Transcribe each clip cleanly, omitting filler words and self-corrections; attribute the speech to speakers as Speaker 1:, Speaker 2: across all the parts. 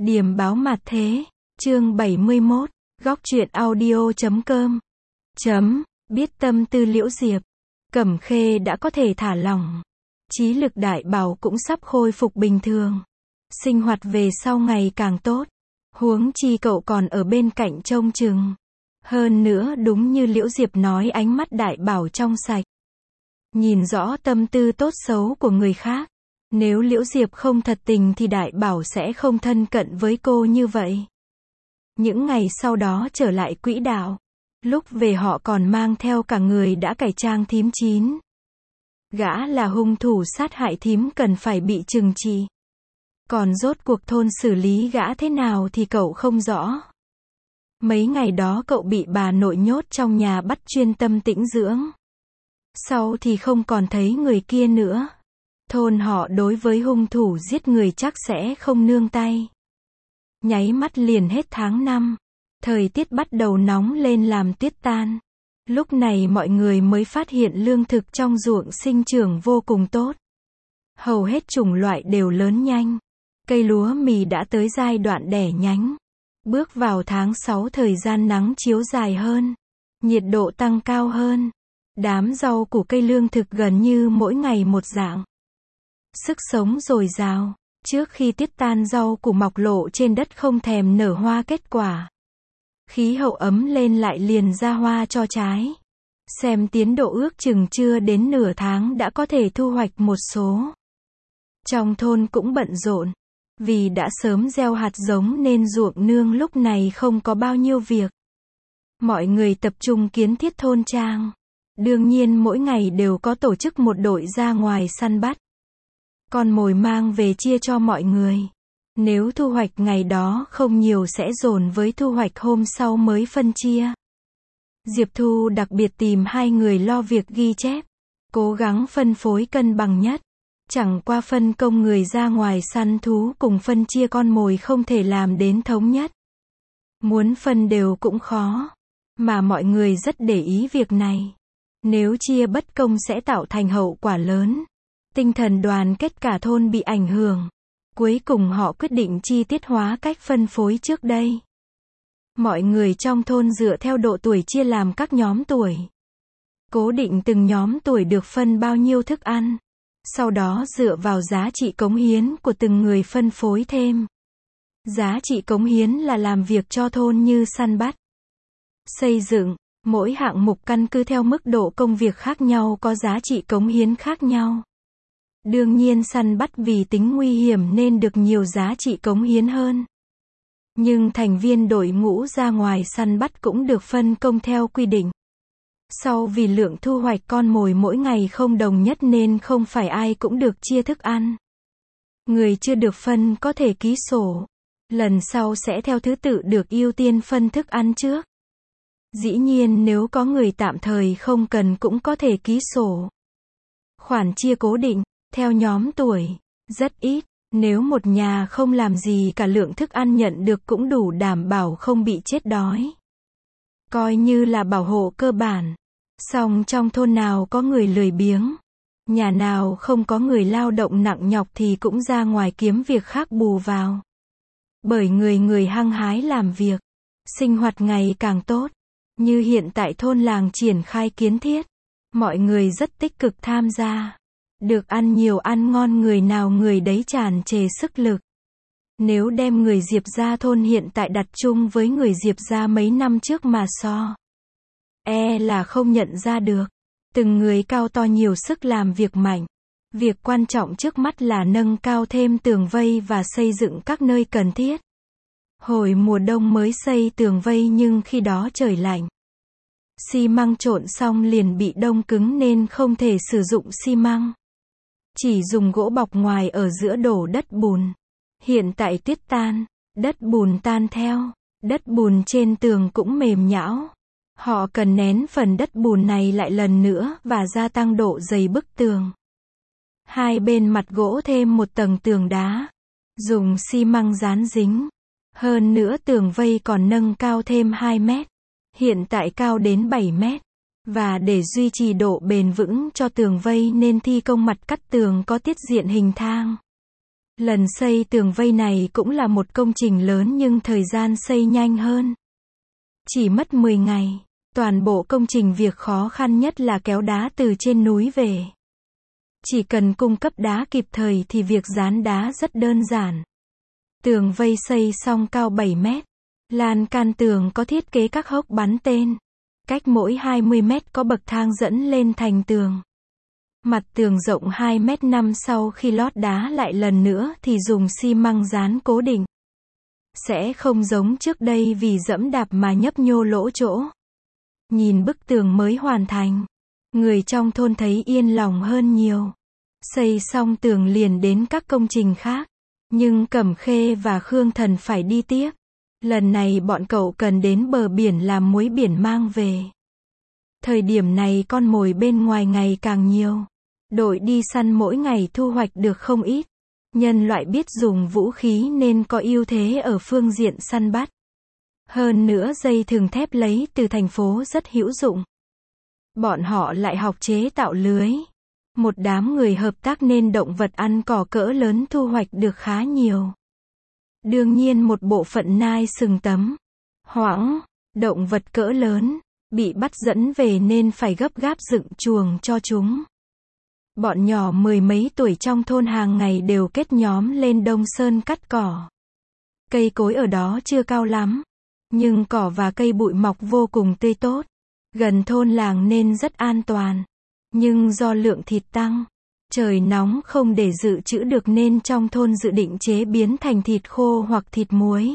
Speaker 1: Điềm báo mặt thế, chương 71, góc truyện audio.com. Biết tâm tư Liễu Diệp, Cẩm Khê đã có thể thả lỏng. Trí lực đại bảo cũng sắp khôi phục bình thường. Sinh hoạt về sau ngày càng tốt. Huống chi cậu còn ở bên cạnh trông chừng. Hơn nữa đúng như Liễu Diệp nói, ánh mắt đại bảo trong sạch. Nhìn rõ tâm tư tốt xấu của người khác. Nếu Liễu Diệp không thật tình thì đại bảo sẽ không thân cận với cô như vậy. Những ngày sau đó trở lại quỹ đạo. Lúc về họ còn mang theo cả người đã cải trang thím Chín. Gã là hung thủ sát hại thím cần phải bị trừng trị. Còn rốt cuộc thôn xử lý gã thế nào thì cậu không rõ. Mấy ngày đó cậu bị bà nội nhốt trong nhà bắt chuyên tâm tĩnh dưỡng. Sau thì không còn thấy người kia nữa. Thôn họ đối với hung thủ giết người chắc sẽ không nương tay. Nháy mắt liền hết tháng 5. Thời tiết bắt đầu nóng lên làm tuyết tan. Lúc này mọi người mới phát hiện lương thực trong ruộng sinh trưởng vô cùng tốt. Hầu hết chủng loại đều lớn nhanh. Cây lúa mì đã tới giai đoạn đẻ nhánh. Bước vào tháng 6 thời gian nắng chiếu dài hơn. Nhiệt độ tăng cao hơn. Đám rau củ cây lương thực gần như mỗi ngày một dạng. Sức sống dồi dào. Trước khi tiết tan rau củ mọc lộ trên đất không thèm nở hoa kết quả. Khí hậu ấm lên lại liền ra hoa cho trái. Xem tiến độ ước chừng chưa đến nửa tháng đã có thể thu hoạch một số. Trong thôn cũng bận rộn. Vì đã sớm gieo hạt giống nên ruộng nương lúc này không có bao nhiêu việc. Mọi người tập trung kiến thiết thôn trang. Đương nhiên mỗi ngày đều có tổ chức một đội ra ngoài săn bắt. Con mồi mang về chia cho mọi người. Nếu thu hoạch ngày đó không nhiều sẽ dồn với thu hoạch hôm sau mới phân chia. Diệp Thu đặc biệt tìm hai người lo việc ghi chép. Cố gắng phân phối cân bằng nhất. Chẳng qua phân công người ra ngoài săn thú cùng phân chia con mồi không thể làm đến thống nhất. Muốn phân đều cũng khó. Mà mọi người rất để ý việc này. Nếu chia bất công sẽ tạo thành hậu quả lớn. Tinh thần đoàn kết cả thôn bị ảnh hưởng. Cuối cùng họ quyết định chi tiết hóa cách phân phối trước đây. Mọi người trong thôn dựa theo độ tuổi chia làm các nhóm tuổi. Cố định từng nhóm tuổi được phân bao nhiêu thức ăn. Sau đó dựa vào giá trị cống hiến của từng người phân phối thêm. Giá trị cống hiến là làm việc cho thôn như săn bắt, xây dựng. Mỗi hạng mục căn cứ theo mức độ công việc khác nhau có giá trị cống hiến khác nhau. Đương nhiên săn bắt vì tính nguy hiểm nên được nhiều giá trị cống hiến hơn. Nhưng thành viên đội ngũ ra ngoài săn bắt cũng được phân công theo quy định. Sau vì lượng thu hoạch con mồi mỗi ngày không đồng nhất nên không phải ai cũng được chia thức ăn. Người chưa được phân có thể ký sổ. Lần sau sẽ theo thứ tự được ưu tiên phân thức ăn trước. Dĩ nhiên nếu có người tạm thời không cần cũng có thể ký sổ. Khoản chia cố định, theo nhóm tuổi, rất ít. Nếu một nhà không làm gì cả lượng thức ăn nhận được cũng đủ đảm bảo không bị chết đói. Coi như là bảo hộ cơ bản. Song trong thôn nào có người lười biếng. Nhà nào không có người lao động nặng nhọc thì cũng ra ngoài kiếm việc khác bù vào. Bởi người hăng hái làm việc. Sinh hoạt ngày càng tốt. Như hiện tại thôn làng triển khai kiến thiết. Mọi người rất tích cực tham gia. Được ăn nhiều ăn ngon người nào người đấy tràn trề sức lực. Nếu đem người Diệp gia thôn hiện tại đặt chung với người Diệp gia mấy năm trước mà so. Là không nhận ra được. Từng người cao to nhiều sức làm việc mạnh. Việc quan trọng trước mắt là nâng cao thêm tường vây và xây dựng các nơi cần thiết. Hồi mùa đông mới xây tường vây nhưng khi đó trời lạnh. Xi măng trộn xong liền bị đông cứng nên không thể sử dụng xi măng. Chỉ dùng gỗ bọc ngoài ở giữa đổ đất bùn. Hiện tại tuyết tan, đất bùn tan theo. Đất bùn trên tường cũng mềm nhão. Họ cần nén phần đất bùn này lại lần nữa và gia tăng độ dày bức tường. Hai bên mặt gỗ thêm một tầng tường đá. Dùng xi măng dán dính. Hơn nữa tường vây còn nâng cao thêm 2 mét. Hiện tại cao đến 7 mét. Và để duy trì độ bền vững cho tường vây nên thi công mặt cắt tường có tiết diện hình thang. Lần xây tường vây này cũng là một công trình lớn nhưng thời gian xây nhanh hơn. Chỉ mất 10 ngày. Toàn bộ công trình việc khó khăn nhất là kéo đá từ trên núi về. Chỉ cần cung cấp đá kịp thời thì việc dán đá rất đơn giản. Tường vây xây xong cao 7 mét. Lan can tường có thiết kế các hốc bắn tên. Cách mỗi 20 mét có bậc thang dẫn lên thành tường. Mặt tường rộng 2,5 m sau khi lót đá lại lần nữa thì dùng xi măng dán cố định. Sẽ không giống trước đây vì dẫm đạp mà nhấp nhô lỗ chỗ. Nhìn bức tường mới hoàn thành, người trong thôn thấy yên lòng hơn nhiều. Xây xong tường liền đến các công trình khác. Nhưng Cẩm Khê và Khương Thần phải đi tiếp. Lần này bọn cậu cần đến bờ biển làm muối biển mang về. Thời điểm này con mồi bên ngoài ngày càng nhiều. Đội đi săn mỗi ngày thu hoạch được không ít. Nhân loại biết dùng vũ khí nên có ưu thế ở phương diện săn bắt. Hơn nữa dây thừng thép lấy từ thành phố rất hữu dụng. Bọn họ lại học chế tạo lưới. Một đám người hợp tác nên động vật ăn cỏ cỡ lớn thu hoạch được khá nhiều. Đương nhiên một bộ phận nai sừng tấm, hoãng, động vật cỡ lớn, bị bắt dẫn về nên phải gấp gáp dựng chuồng cho chúng. Bọn nhỏ 10 mấy tuổi trong thôn hàng ngày đều kết nhóm lên Đông Sơn cắt cỏ. Cây cối ở đó chưa cao lắm, nhưng cỏ và cây bụi mọc vô cùng tươi tốt. Gần thôn làng nên rất an toàn. Nhưng do lượng thịt tăng, trời nóng không để dự trữ được nên trong thôn dự định chế biến thành thịt khô hoặc thịt muối.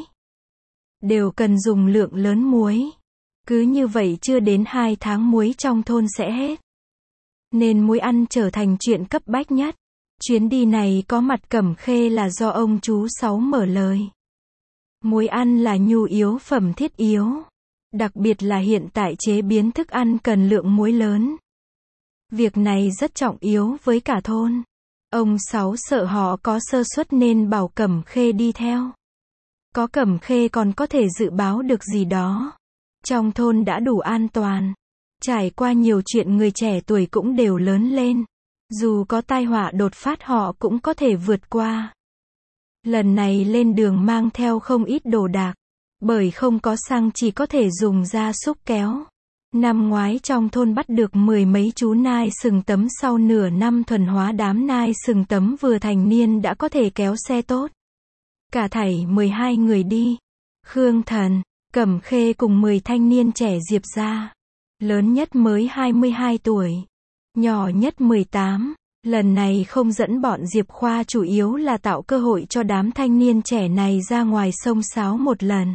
Speaker 1: Đều cần dùng lượng lớn muối. Cứ như vậy chưa đến 2 tháng muối trong thôn sẽ hết. Nên muối ăn trở thành chuyện cấp bách nhất. Chuyến đi này có mặt Cẩm Khê là do ông chú Sáu mở lời. Muối ăn là nhu yếu phẩm thiết yếu. Đặc biệt là hiện tại chế biến thức ăn cần lượng muối lớn. Việc này rất trọng yếu với cả thôn. Ông Sáu sợ họ có sơ suất nên bảo Cẩm Khê đi theo. Có Cẩm Khê còn có thể dự báo được gì đó. Trong thôn đã đủ an toàn. Trải qua nhiều chuyện người trẻ tuổi cũng đều lớn lên. Dù có tai họa đột phát họ cũng có thể vượt qua. Lần này lên đường mang theo không ít đồ đạc. Bởi không có xăng chỉ có thể dùng gia súc kéo. Năm ngoái trong thôn bắt được 10 mấy chú nai sừng tấm, sau nửa năm thuần hóa đám nai sừng tấm vừa thành niên đã có thể kéo xe tốt. Cả thảy 12 người đi. Khương Thần, Cẩm Khê cùng 10 thanh niên trẻ Diệp gia. Lớn nhất mới 22 tuổi. Nhỏ nhất 18. Lần này không dẫn bọn Diệp Khoa chủ yếu là tạo cơ hội cho đám thanh niên trẻ này ra ngoài sông sáo một lần.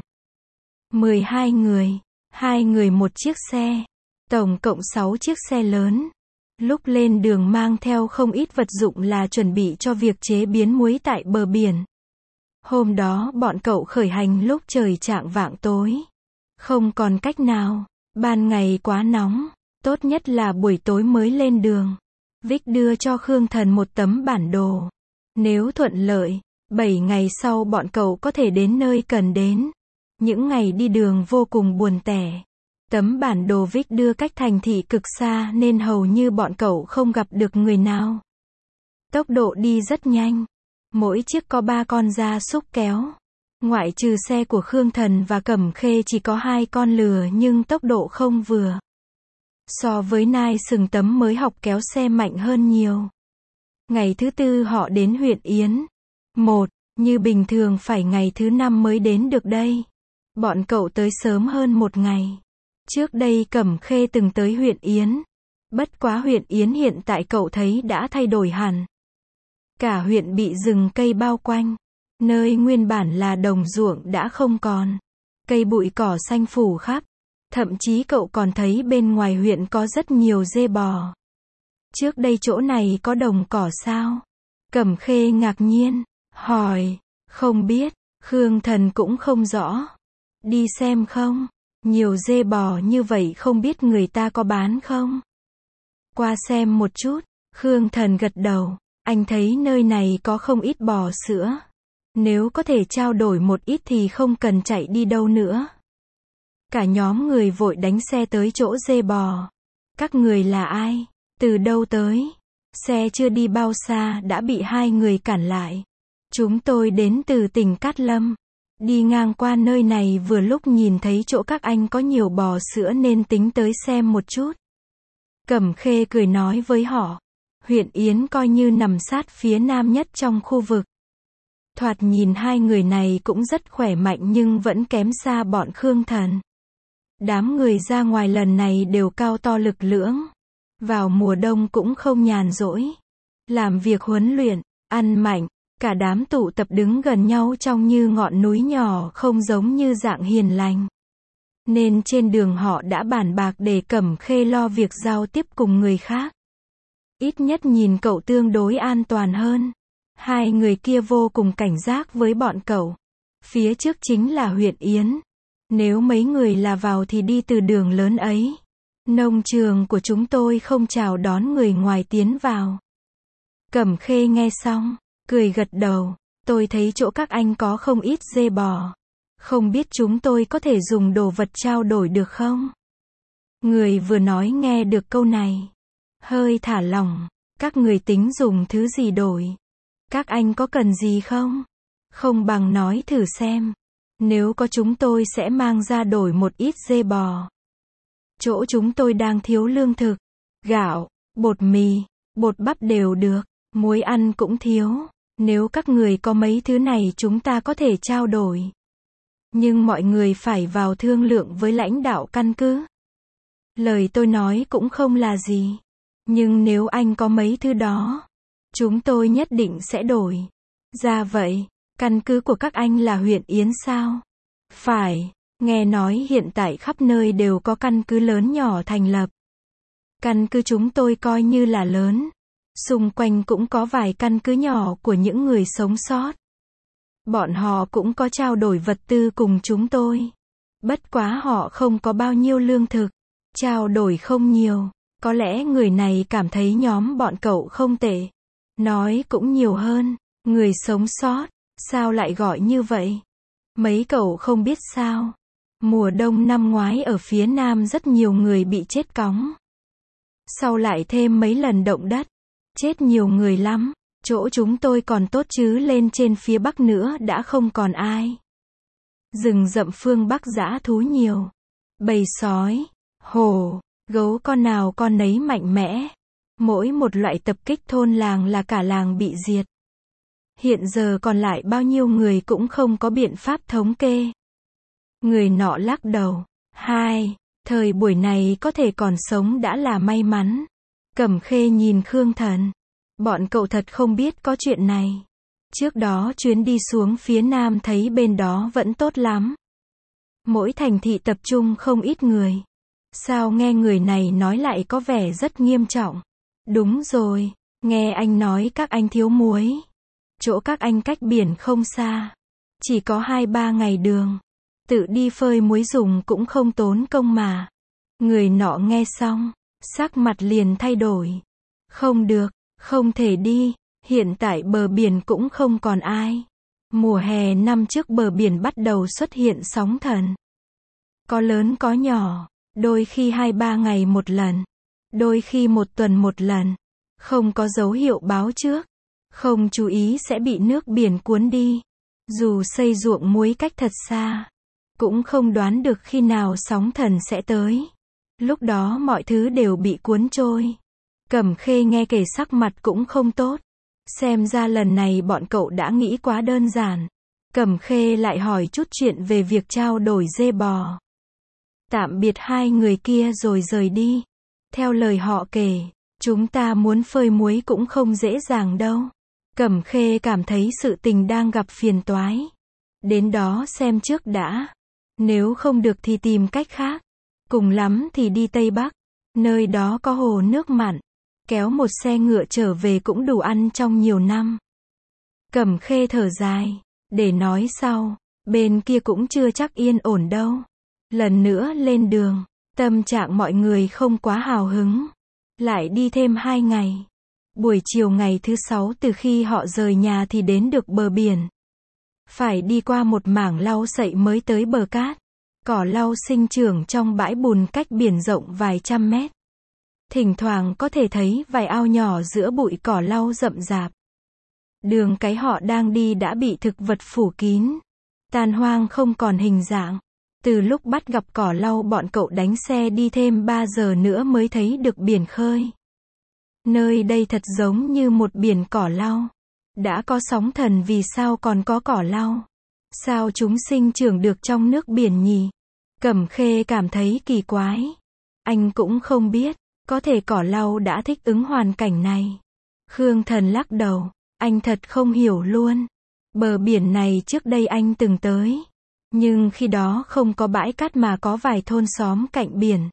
Speaker 1: 12 người. 2 người một chiếc xe. Tổng cộng 6 chiếc xe lớn. Lúc lên đường mang theo không ít vật dụng là chuẩn bị cho việc chế biến muối tại bờ biển. Hôm đó bọn cậu khởi hành lúc trời chạng vạng tối. Không còn cách nào. Ban ngày quá nóng. Tốt nhất là buổi tối mới lên đường. Vic đưa cho Khương Thần một tấm bản đồ. Nếu thuận lợi, 7 ngày sau bọn cậu có thể đến nơi cần đến. Những ngày đi đường vô cùng buồn tẻ. Tấm bản đồ Vic đưa cách thành thị cực xa nên hầu như bọn cậu không gặp được người nào. Tốc độ đi rất nhanh. Mỗi chiếc có 3 con gia súc kéo. Ngoại trừ xe của Khương Thần và Cẩm Khê chỉ có 2 con lừa nhưng tốc độ không vừa. So với nai sừng tấm mới học kéo xe mạnh hơn nhiều. Ngày thứ 4 họ đến huyện Yến. Như bình thường phải ngày thứ 5 mới đến được đây. Bọn cậu tới sớm hơn 1 ngày. Trước đây Cẩm Khê từng tới huyện Yến. Bất quá huyện Yến hiện tại cậu thấy đã thay đổi hẳn. Cả huyện bị rừng cây bao quanh. Nơi nguyên bản là đồng ruộng đã không còn. Cây bụi cỏ xanh phủ khắp. Thậm chí cậu còn thấy bên ngoài huyện có rất nhiều dê bò. Trước đây chỗ này có đồng cỏ sao? Cẩm Khê ngạc nhiên, hỏi, không biết, Khương Thần cũng không rõ. Đi xem không? Nhiều dê bò như vậy không biết người ta có bán không? Qua xem một chút, Khương Thần gật đầu, anh thấy nơi này có không ít bò sữa. Nếu có thể trao đổi một ít thì không cần chạy đi đâu nữa. Cả nhóm người vội đánh xe tới chỗ dê bò. Các người là ai? Từ đâu tới? Xe chưa đi bao xa đã bị 2 người cản lại. Chúng tôi đến từ tỉnh Cát Lâm. Đi ngang qua nơi này vừa lúc nhìn thấy chỗ các anh có nhiều bò sữa nên tính tới xem một chút. Cẩm Khê cười nói với họ. Huyện Yến coi như nằm sát phía nam nhất trong khu vực. Thoạt nhìn hai người này cũng rất khỏe mạnh nhưng vẫn kém xa bọn Khương Thần. Đám người ra ngoài lần này đều cao to lực lưỡng. Vào mùa đông cũng không nhàn rỗi. Làm việc huấn luyện, ăn mạnh, cả đám tụ tập đứng gần nhau trông như ngọn núi nhỏ không giống như dạng hiền lành. Nên trên đường họ đã bàn bạc để Cẩm Khê lo việc giao tiếp cùng người khác. Ít nhất nhìn cậu tương đối an toàn hơn. Hai người kia vô cùng cảnh giác với bọn cậu. Phía trước chính là huyện Yến. Nếu mấy người là vào thì đi từ đường lớn ấy. Nông trường của chúng tôi không chào đón người ngoài tiến vào. Cẩm Khê nghe xong, cười gật đầu. Tôi thấy chỗ các anh có không ít dê bò. Không biết chúng tôi có thể dùng đồ vật trao đổi được không? Người vừa nói nghe được câu này. Hơi thả lỏng. Các người tính dùng thứ gì đổi? Các anh có cần gì không? Không bằng nói thử xem. Nếu có chúng tôi sẽ mang ra đổi một ít dê bò. Chỗ chúng tôi đang thiếu lương thực. Gạo, bột mì, bột bắp đều được. Muối ăn cũng thiếu. Nếu các người có mấy thứ này chúng ta có thể trao đổi. Nhưng mọi người phải vào thương lượng với lãnh đạo căn cứ. Lời tôi nói cũng không là gì. Nhưng nếu anh có mấy thứ đó, chúng tôi nhất định sẽ đổi. Ra vậy, căn cứ của các anh là huyện Yến sao? Phải, nghe nói hiện tại khắp nơi đều có căn cứ lớn nhỏ thành lập. Căn cứ chúng tôi coi như là lớn. Xung quanh cũng có vài căn cứ nhỏ của những người sống sót. Bọn họ cũng có trao đổi vật tư cùng chúng tôi. Bất quá họ không có bao nhiêu lương thực. Trao đổi không nhiều. Có lẽ người này cảm thấy nhóm bọn cậu không tệ. Nói cũng nhiều hơn. Người sống sót. Sao lại gọi như vậy? Mấy cậu không biết sao? Mùa đông năm ngoái ở phía nam rất nhiều người bị chết cóng. Sau lại thêm mấy lần động đất. Chết nhiều người lắm. Chỗ chúng tôi còn tốt chứ lên trên phía bắc nữa đã không còn ai. Rừng rậm phương Bắc dã thú nhiều. Bầy sói, hổ, gấu con nào con nấy mạnh mẽ. Mỗi một loại tập kích thôn làng là cả làng bị diệt. Hiện giờ còn lại bao nhiêu người cũng không có biện pháp thống kê. Người nọ lắc đầu. Thời buổi này có thể còn sống đã là may mắn. Cẩm Khê nhìn Khương Thần. Bọn cậu thật không biết có chuyện này. Trước đó chuyến đi xuống phía nam thấy bên đó vẫn tốt lắm. Mỗi thành thị tập trung không ít người. Sao nghe người này nói lại có vẻ rất nghiêm trọng. Đúng rồi, nghe anh nói các anh thiếu muối. Chỗ các anh cách biển không xa. Chỉ có 2-3 ngày đường. Tự đi phơi muối dùng cũng không tốn công mà. Người nọ nghe xong, sắc mặt liền thay đổi. Không được, không thể đi. Hiện tại bờ biển cũng không còn ai. Mùa hè năm trước bờ biển bắt đầu xuất hiện sóng thần. Có lớn có nhỏ. Đôi khi 2-3 ngày một lần. Đôi khi 1 tuần một lần. Không có dấu hiệu báo trước. Không chú ý sẽ bị nước biển cuốn đi. Dù xây ruộng muối cách thật xa. Cũng không đoán được khi nào sóng thần sẽ tới. Lúc đó mọi thứ đều bị cuốn trôi. Cẩm Khê nghe kể sắc mặt cũng không tốt. Xem ra lần này bọn cậu đã nghĩ quá đơn giản. Cẩm Khê lại hỏi chút chuyện về việc trao đổi dê bò. Tạm biệt hai người kia rồi rời đi. Theo lời họ kể, chúng ta muốn phơi muối cũng không dễ dàng đâu. Cẩm Khê cảm thấy sự tình đang gặp phiền toái. Đến đó xem trước đã. Nếu không được thì tìm cách khác. Cùng lắm thì đi Tây Bắc. Nơi đó có hồ nước mặn. Kéo một xe ngựa trở về cũng đủ ăn trong nhiều năm. Cẩm Khê thở dài. Để nói sau. Bên kia cũng chưa chắc yên ổn đâu. Lần nữa lên đường. Tâm trạng mọi người không quá hào hứng. Lại đi thêm 2 ngày. Buổi chiều ngày thứ 6 từ khi họ rời nhà thì đến được bờ biển. Phải đi qua một mảng lau sậy mới tới bờ cát. Cỏ lau sinh trưởng trong bãi bùn cách biển rộng vài trăm mét. Thỉnh thoảng có thể thấy vài ao nhỏ giữa bụi cỏ lau rậm rạp. Đường cái họ đang đi đã bị thực vật phủ kín, tàn hoang không còn hình dạng. Từ lúc bắt gặp cỏ lau bọn cậu đánh xe đi thêm 3 giờ nữa mới thấy được biển khơi. Nơi đây thật giống như một biển cỏ lau. Đã có sóng thần vì sao còn có cỏ lau? Sao chúng sinh trưởng được trong nước biển nhỉ? Cẩm Khê cảm thấy kỳ quái. Anh cũng không biết, có thể cỏ lau đã thích ứng hoàn cảnh này. Khương Thần lắc đầu, anh thật không hiểu luôn. Bờ biển này trước đây anh từng tới. Nhưng khi đó không có bãi cát mà có vài thôn xóm cạnh biển.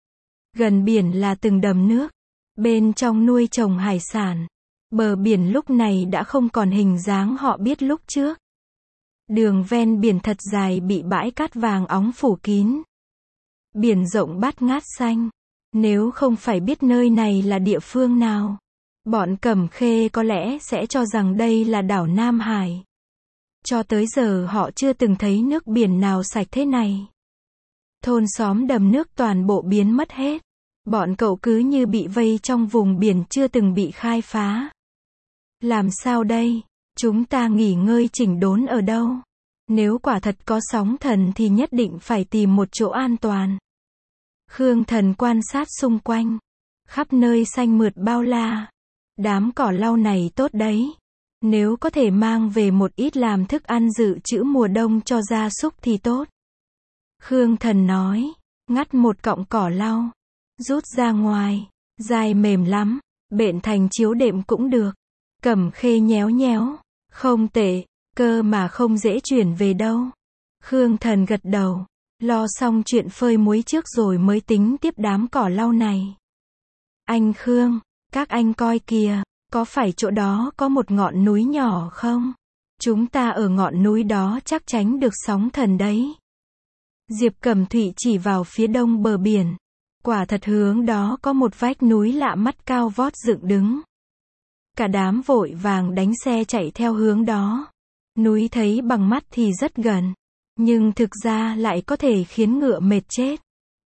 Speaker 1: Gần biển là từng đầm nước. Bên trong nuôi trồng hải sản. Bờ biển lúc này đã không còn hình dáng họ biết lúc trước. Đường ven biển thật dài bị bãi cát vàng óng phủ kín. Biển rộng bát ngát xanh. Nếu không phải biết nơi này là địa phương nào, bọn Cẩm Khê có lẽ sẽ cho rằng đây là đảo Nam Hải. Cho tới giờ họ chưa từng thấy nước biển nào sạch thế này. Thôn xóm đầm nước toàn bộ biến mất hết. Bọn cậu cứ như bị vây trong vùng biển chưa từng bị khai phá. Làm sao đây? Chúng ta nghỉ ngơi chỉnh đốn ở đâu? Nếu quả thật có sóng thần thì nhất định phải tìm một chỗ an toàn. Khương Thần quan sát xung quanh. Khắp nơi xanh mượt bao la. Đám cỏ lau này tốt đấy. Nếu có thể mang về một ít làm thức ăn dự trữ mùa đông cho gia súc thì tốt. Khương Thần nói, ngắt một cọng cỏ lau, rút ra ngoài, dài mềm lắm, bện thành chiếu đệm cũng được. Cẩm Khê nhéo nhéo, không tệ, cơ mà không dễ chuyển về đâu. Khương Thần gật đầu, lo xong chuyện phơi muối trước rồi mới tính tiếp đám cỏ lau này. Anh Khương, các anh coi kìa, có phải chỗ đó có một ngọn núi nhỏ không? Chúng ta ở ngọn núi đó chắc tránh được sóng thần đấy. Diệp Cẩm Thụy chỉ vào phía đông bờ biển. Quả thật hướng đó có một vách núi lạ mắt cao vót dựng đứng. Cả đám vội vàng đánh xe chạy theo hướng đó. Núi thấy bằng mắt thì rất gần, nhưng thực ra lại có thể khiến ngựa mệt chết.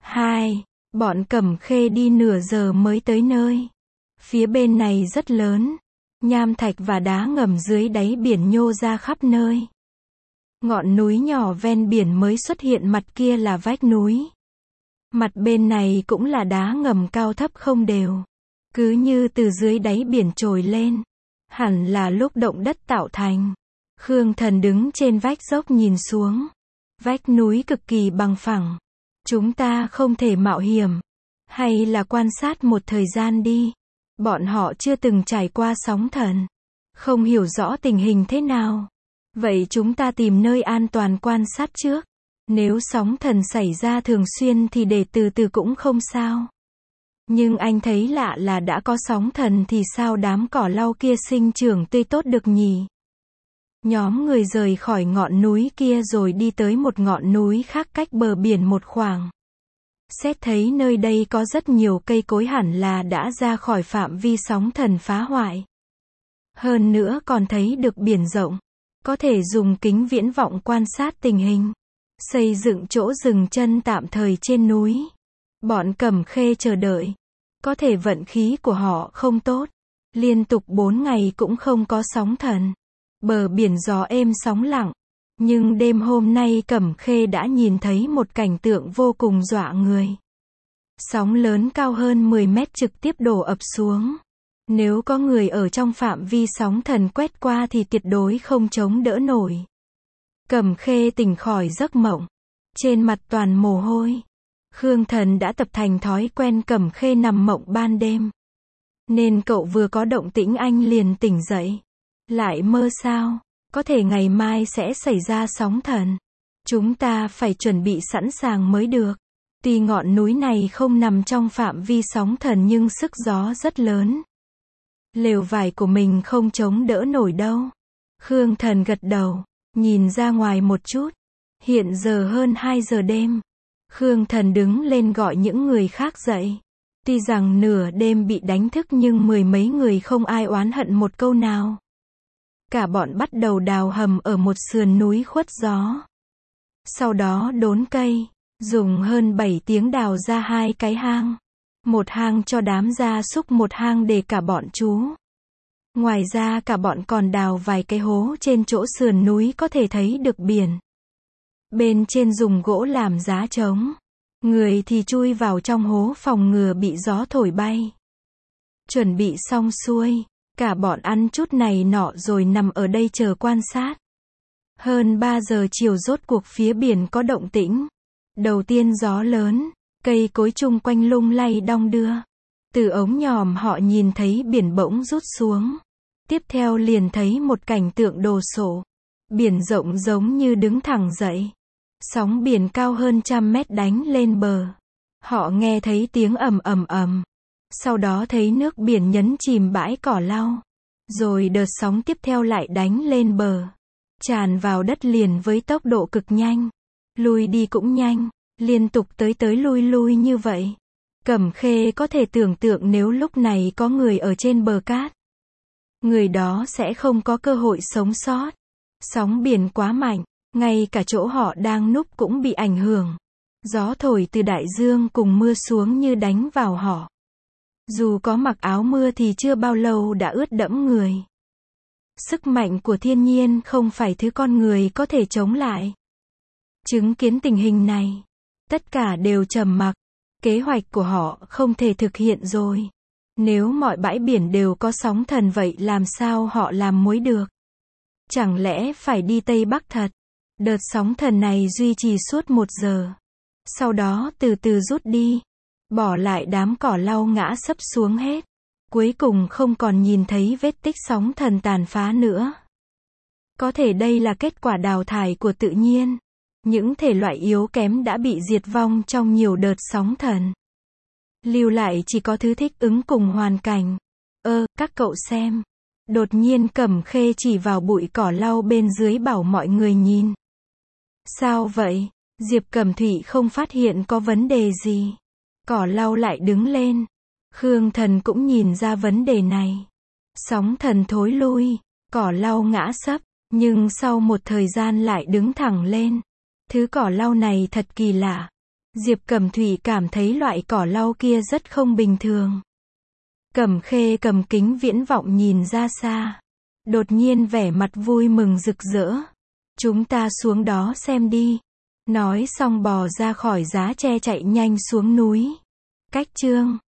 Speaker 1: Bọn Cẩm Khê đi nửa giờ mới tới nơi. Phía bên này rất lớn, nham thạch và đá ngầm dưới đáy biển nhô ra khắp nơi. Ngọn núi nhỏ ven biển mới xuất hiện, mặt kia là vách núi. Mặt bên này cũng là đá ngầm cao thấp không đều. Cứ như từ dưới đáy biển trồi lên. Hẳn là lúc động đất tạo thành. Khương Thần đứng trên vách dốc nhìn xuống. Vách núi cực kỳ bằng phẳng. Chúng ta không thể mạo hiểm. Hay là quan sát một thời gian đi. Bọn họ chưa từng trải qua sóng thần. Không hiểu rõ tình hình thế nào. Vậy chúng ta tìm nơi an toàn quan sát trước. Nếu sóng thần xảy ra thường xuyên thì để từ từ cũng không sao. Nhưng anh thấy lạ là đã có sóng thần thì sao đám cỏ lau kia sinh trưởng tươi tốt được nhỉ? Nhóm người rời khỏi ngọn núi kia rồi đi tới một ngọn núi khác cách bờ biển một khoảng. Xét thấy nơi đây có rất nhiều cây cối hẳn là đã ra khỏi phạm vi sóng thần phá hoại. Hơn nữa còn thấy được biển rộng. Có thể dùng kính viễn vọng quan sát tình hình. Xây dựng chỗ dừng chân tạm thời trên núi. Bọn Cẩm Khê chờ đợi. Có thể vận khí của họ không tốt. Liên tục 4 ngày cũng không có sóng thần. Bờ biển gió êm sóng lặng. Nhưng đêm hôm nay Cẩm Khê đã nhìn thấy một cảnh tượng vô cùng dọa người. Sóng lớn cao hơn 10 mét trực tiếp đổ ập xuống. Nếu có người ở trong phạm vi sóng thần quét qua thì tuyệt đối không chống đỡ nổi. Cẩm Khê tỉnh khỏi giấc mộng. Trên mặt toàn mồ hôi. Khương Thần đã tập thành thói quen Cẩm Khê nằm mộng ban đêm. Nên cậu vừa có động tĩnh anh liền tỉnh dậy. Lại mơ sao? Có thể ngày mai sẽ xảy ra sóng thần. Chúng ta phải chuẩn bị sẵn sàng mới được. Tuy ngọn núi này không nằm trong phạm vi sóng thần nhưng sức gió rất lớn. Lều vải của mình không chống đỡ nổi đâu. Khương Thần gật đầu, nhìn ra ngoài một chút. Hiện giờ hơn 2 giờ đêm. Khương Thần đứng lên gọi những người khác dậy. Tuy rằng nửa đêm bị đánh thức nhưng 10 mấy người không ai oán hận một câu nào. Cả bọn bắt đầu đào hầm ở một sườn núi khuất gió. Sau đó đốn cây, dùng hơn 7 tiếng đào ra 2 cái hang. Một hang cho đám gia súc, một hang để cả bọn chú. Ngoài ra cả bọn còn đào vài cái hố trên chỗ sườn núi có thể thấy được biển. Bên trên dùng gỗ làm giá trống. Người thì chui vào trong hố phòng ngừa bị gió thổi bay. Chuẩn bị xong xuôi, cả bọn ăn chút này nọ rồi nằm ở đây chờ quan sát. Hơn 3 giờ chiều rốt cuộc phía biển có động tĩnh. Đầu tiên gió lớn, cây cối chung quanh lung lay đong đưa. Từ ống nhòm họ nhìn thấy biển bỗng rút xuống. Tiếp theo liền thấy một cảnh tượng đồ sộ. Biển rộng giống như đứng thẳng dậy. Sóng biển cao hơn 100 mét đánh lên bờ. Họ nghe thấy tiếng ầm ầm ầm. Sau đó thấy nước biển nhấn chìm bãi cỏ lau. Rồi đợt sóng tiếp theo lại đánh lên bờ. Tràn vào đất liền với tốc độ cực nhanh. Lui đi cũng nhanh. Liên tục tới lui lui như vậy. Cẩm Khê có thể tưởng tượng nếu lúc này có người ở trên bờ cát. Người đó sẽ không có cơ hội sống sót. Sóng biển quá mạnh. Ngay cả chỗ họ đang núp cũng bị ảnh hưởng. Gió thổi từ đại dương cùng mưa xuống như đánh vào họ. Dù có mặc áo mưa thì chưa bao lâu đã ướt đẫm người. Sức mạnh của thiên nhiên không phải thứ con người có thể chống lại. Chứng kiến tình hình này, tất cả đều trầm mặc. Kế hoạch của họ không thể thực hiện rồi. Nếu mọi bãi biển đều có sóng thần vậy làm sao họ làm muối được? Chẳng lẽ phải đi Tây Bắc thật? Đợt sóng thần này duy trì suốt 1 giờ. Sau đó từ từ rút đi. Bỏ lại đám cỏ lau ngã sấp xuống hết. Cuối cùng không còn nhìn thấy vết tích sóng thần tàn phá nữa. Có thể đây là kết quả đào thải của tự nhiên. Những thể loại yếu kém đã bị diệt vong trong nhiều đợt sóng thần. Lưu lại chỉ có thứ thích ứng cùng hoàn cảnh. Các cậu xem. Đột nhiên Cẩm Khê chỉ vào bụi cỏ lau bên dưới bảo mọi người nhìn. Sao vậy? Diệp Cẩm Thụy không phát hiện có vấn đề gì. Cỏ lau lại đứng lên. Khương Thần cũng nhìn ra vấn đề này. Sóng thần thối lui. Cỏ lau ngã sấp. Nhưng sau một thời gian lại đứng thẳng lên. Thứ cỏ lau này thật kỳ lạ. Diệp Cẩm Thụy cảm thấy loại cỏ lau kia rất không bình thường. Cẩm Khê cầm kính viễn vọng nhìn ra xa. Đột nhiên vẻ mặt vui mừng rực rỡ. Chúng ta xuống đó xem đi. Nói xong bò ra khỏi giá tre chạy nhanh xuống núi. Cách chương